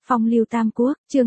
Phong lưu Tam Quốc, chương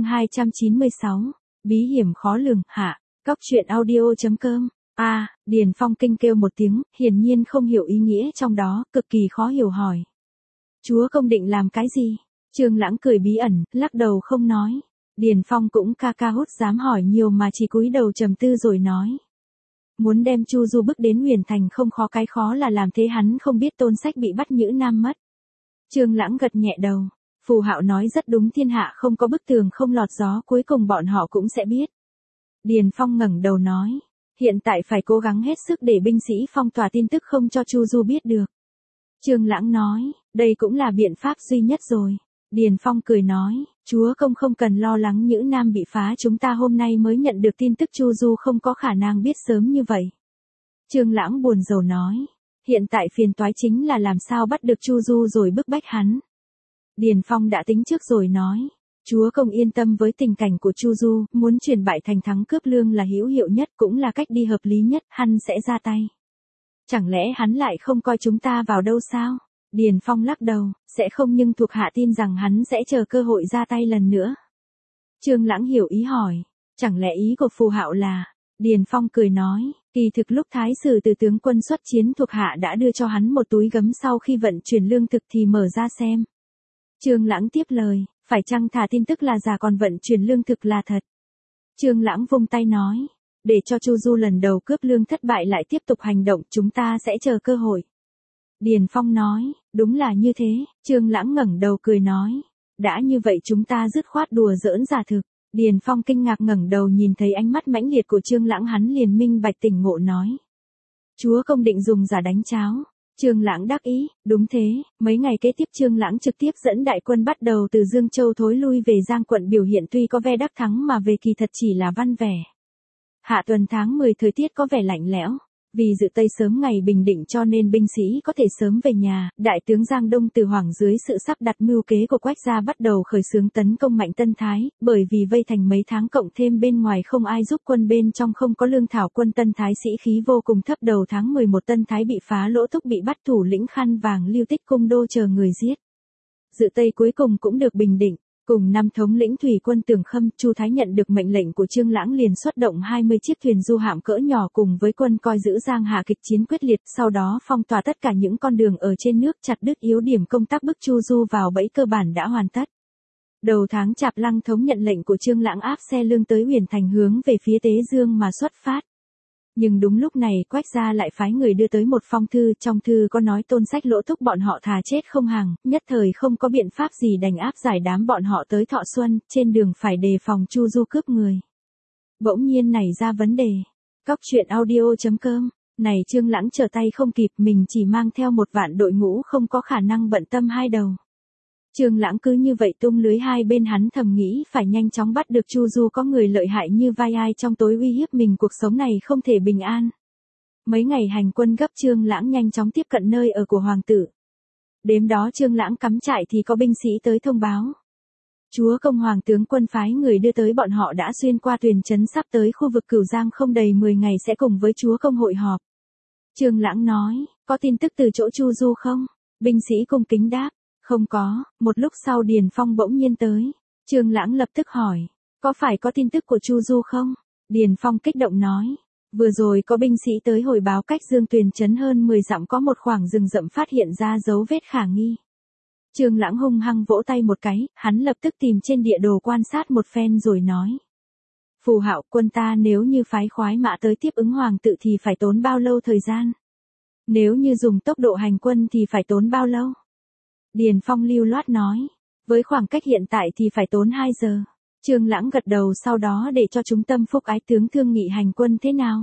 296, bí hiểm khó lường, hạ, Cóc truyện audio.com. Điền Phong kinh kêu một tiếng, hiển nhiên không hiểu ý nghĩa trong đó, cực kỳ khó hiểu hỏi. Chúa công định làm cái gì? Trương Lãng cười bí ẩn, lắc đầu không nói. Điền Phong cũng ca ca hốt dám hỏi nhiều mà chỉ cúi đầu trầm tư rồi nói. Muốn đem Chu Du bước đến Huyền Thành không khó, cái khó là làm thế hắn không biết Tôn Sách bị bắt Nhữ Nam mất. Trương Lãng gật nhẹ đầu. Phù Hạo nói rất đúng, thiên hạ không có bức tường không lọt gió, cuối cùng bọn họ cũng sẽ biết. Điền Phong ngẩng đầu nói. Hiện tại phải cố gắng hết sức để binh sĩ phong tỏa tin tức không cho Chu Du biết được. Trương Lãng nói, đây cũng là biện pháp duy nhất rồi. Điền Phong cười nói, chúa công không cần lo lắng Nhữ Nam bị phá, chúng ta hôm nay mới nhận được tin tức, Chu Du không có khả năng biết sớm như vậy. Trương Lãng buồn rầu nói, hiện tại phiền toái chính là làm sao bắt được Chu Du rồi bức bách hắn. Điền Phong đã tính trước rồi nói, chúa công yên tâm với tình cảnh của Chu Du, muốn chuyển bại thành thắng cướp lương là hữu hiệu nhất, cũng là cách đi hợp lý nhất, hắn sẽ ra tay. Chẳng lẽ hắn lại không coi chúng ta vào đâu sao? Điền Phong lắc đầu, sẽ không, nhưng thuộc hạ tin rằng hắn sẽ chờ cơ hội ra tay lần nữa. Trương Lãng hiểu ý hỏi, chẳng lẽ ý của Phù Hạo là... Điền Phong cười nói, kỳ thực lúc Thái sử từ tướng quân xuất chiến, thuộc hạ đã đưa cho hắn một túi gấm, sau khi vận chuyển lương thực thì mở ra xem. Trương Lãng tiếp lời, phải chăng thả tin tức là giả còn vận chuyển lương thực là thật? Trương Lãng vung tay nói, để cho Chu Du lần đầu cướp lương thất bại lại tiếp tục hành động, chúng ta sẽ chờ cơ hội. Điền Phong nói, đúng là như thế. Trương Lãng ngẩng đầu cười nói, đã như vậy chúng ta dứt khoát đùa giỡn giả thực. Điền Phong kinh ngạc ngẩng đầu nhìn thấy ánh mắt mãnh liệt của Trương Lãng, hắn liền minh bạch tỉnh ngộ nói, chúa công định dùng giả đánh cháo. Trương Lãng đắc ý, đúng thế. Mấy ngày kế tiếp Trương Lãng trực tiếp dẫn đại quân bắt đầu từ Dương Châu thối lui về Giang quận, biểu hiện tuy có vẻ đắc thắng mà về kỳ thật chỉ là văn vẻ. Hạ tuần tháng 10 thời tiết có vẻ lạnh lẽo. Vì dự Tây sớm ngày bình định cho nên binh sĩ có thể sớm về nhà, đại tướng Giang Đông Từ Hoàng dưới sự sắp đặt mưu kế của Quách gia bắt đầu khởi xướng tấn công mạnh Tân Thái, bởi vì vây thành mấy tháng cộng thêm bên ngoài không ai giúp quân, bên trong không có lương thảo, quân Tân Thái sĩ khí vô cùng thấp. Đầu tháng 11 Tân Thái bị phá, Lỗ Thúc bị bắt, thủ lĩnh Khăn Vàng Lưu Tích cung đô chờ người giết. Dự Tây cuối cùng cũng được bình định. Cùng năm thống lĩnh thủy quân Tường Khâm, Chu Thái nhận được mệnh lệnh của Trương Lãng liền xuất động 20 chiếc thuyền du hạm cỡ nhỏ cùng với quân coi giữ Giang Hà kịch chiến quyết liệt, sau đó phong tỏa tất cả những con đường ở trên nước, chặt đứt yếu điểm, công tác bức Chu Du vào bẫy cơ bản đã hoàn tất. Đầu tháng Chạp, Lăng Thống nhận lệnh của Trương Lãng áp xe lương tới Huyền Thành hướng về phía Tế Dương mà xuất phát. Nhưng đúng lúc này Quách gia lại phái người đưa tới một phong thư, trong thư có nói Tôn Sách, Lỗ Thúc bọn họ thà chết không hàng, nhất thời không có biện pháp gì đành áp giải đám bọn họ tới Thọ Xuân, trên đường phải đề phòng Chu Du cướp người. Bỗng nhiên nảy ra vấn đề. Cóc truyện audio.com. Này Trương Lãng trở tay không kịp, mình chỉ mang theo 1 vạn đội ngũ không có khả năng bận tâm hai đầu. Trương Lãng cứ như vậy tung lưới hai bên, hắn thầm nghĩ phải nhanh chóng bắt được Chu Du, có người lợi hại như vai ai trong tối uy hiếp mình, cuộc sống này không thể bình an. Mấy ngày hành quân gấp, Trương Lãng nhanh chóng tiếp cận nơi ở của hoàng tử. Đêm đó Trương Lãng cắm trại thì có binh sĩ tới thông báo. Chúa công hoàng tướng quân phái người đưa tới, bọn họ đã xuyên qua Tuyền Trấn, sắp tới khu vực Cửu Giang, không đầy 10 ngày sẽ cùng với chúa công hội họp. Trương Lãng nói, có tin tức từ chỗ Chu Du không? Binh sĩ cung kính đáp, không có. Một lúc sau Điền Phong bỗng nhiên tới. Trương Lãng lập tức hỏi, có phải có tin tức của Chu Du không? Điền Phong kích động nói, vừa rồi có binh sĩ tới hồi báo cách Dương Tuyền Trấn hơn 10 dặm có một khoảng rừng rậm phát hiện ra dấu vết khả nghi. Trương Lãng hung hăng vỗ tay một cái, hắn lập tức tìm trên địa đồ quan sát một phen rồi nói, Phù Hạo, quân ta nếu như phái khoái mã tới tiếp ứng hoàng tự thì phải tốn bao lâu thời gian? Nếu như dùng tốc độ hành quân thì phải tốn bao lâu? Điền Phong lưu loát nói, với khoảng cách hiện tại thì phải tốn 2 giờ. Trương Lãng gật đầu, sau đó để cho chúng tâm phúc ái tướng thương nghị hành quân thế nào.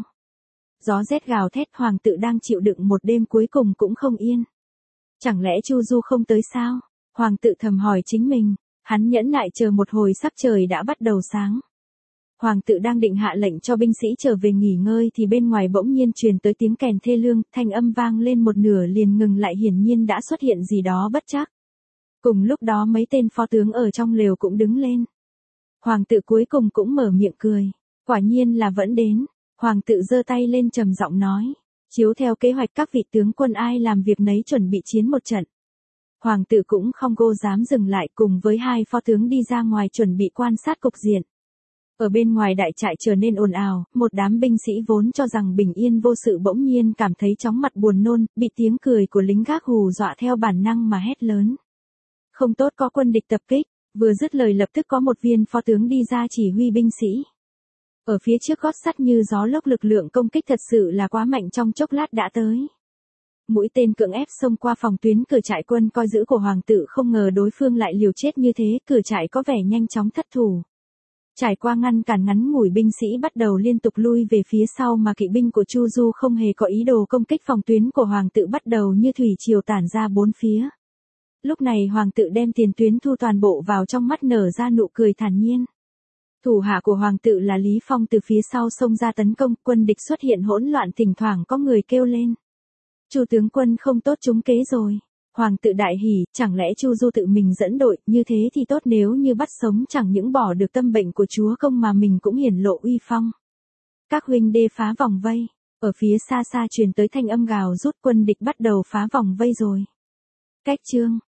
Gió rét gào thét, hoàng tự đang chịu đựng một đêm cuối cùng cũng không yên. Chẳng lẽ Chu Du không tới sao? Hoàng tự thầm hỏi chính mình, hắn nhẫn nại chờ một hồi, sắc trời đã bắt đầu sáng. Hoàng tự đang định hạ lệnh cho binh sĩ trở về nghỉ ngơi thì bên ngoài bỗng nhiên truyền tới tiếng kèn thê lương, thanh âm vang lên một nửa liền ngừng lại, hiển nhiên đã xuất hiện gì đó bất trắc. Cùng lúc đó mấy tên phó tướng ở trong lều cũng đứng lên. Hoàng tự cuối cùng cũng mở miệng cười, quả nhiên là vẫn đến. Hoàng tự giơ tay lên trầm giọng nói, chiếu theo kế hoạch các vị tướng quân ai làm việc nấy, chuẩn bị chiến một trận. Hoàng tử cũng không dám dừng lại, cùng với hai phó tướng đi ra ngoài chuẩn bị quan sát cục diện. Ở bên ngoài đại trại trở nên ồn ào, một đám binh sĩ vốn cho rằng bình yên vô sự bỗng nhiên cảm thấy chóng mặt buồn nôn, bị tiếng cười của lính gác hù dọa theo bản năng mà hét lớn. Không tốt, có quân địch tập kích. Vừa dứt lời lập tức có một viên phó tướng đi ra chỉ huy binh sĩ. Ở phía trước gót sắt như gió lốc, lực lượng công kích thật sự là quá mạnh, trong chốc lát đã tới. Mũi tên cưỡng ép xông qua phòng tuyến cửa trại quân coi giữ của hoàng tử, không ngờ đối phương lại liều chết như thế, cửa trại có vẻ nhanh chóng thất thủ. Trải qua ngăn cản ngắn ngủi, binh sĩ bắt đầu liên tục lui về phía sau, mà kỵ binh của Chu Du không hề có ý đồ công kích phòng tuyến của hoàng tử, bắt đầu như thủy triều tản ra bốn phía. Lúc này hoàng tử đem tiền tuyến thu toàn bộ vào trong, mắt nở ra nụ cười thản nhiên. Thủ hạ của hoàng tử là Lý Phong từ phía sau xông ra tấn công, quân địch xuất hiện hỗn loạn, thỉnh thoảng có người kêu lên. Chu tướng quân không tốt, trúng kế rồi. Hoàng tử đại hỉ, chẳng lẽ Chu Du tự mình dẫn đội, như thế thì tốt, nếu như bắt sống chẳng những bỏ được tâm bệnh của chúa công mà mình cũng hiển lộ uy phong. Các huynh đê phá vòng vây, ở phía xa xa truyền tới thanh âm gào rút, quân địch bắt đầu phá vòng vây rồi. Cách chương